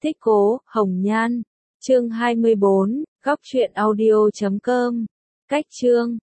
Thích Cố, Hồng Nhan. Chương 24, góc truyện audio.com. Cách chương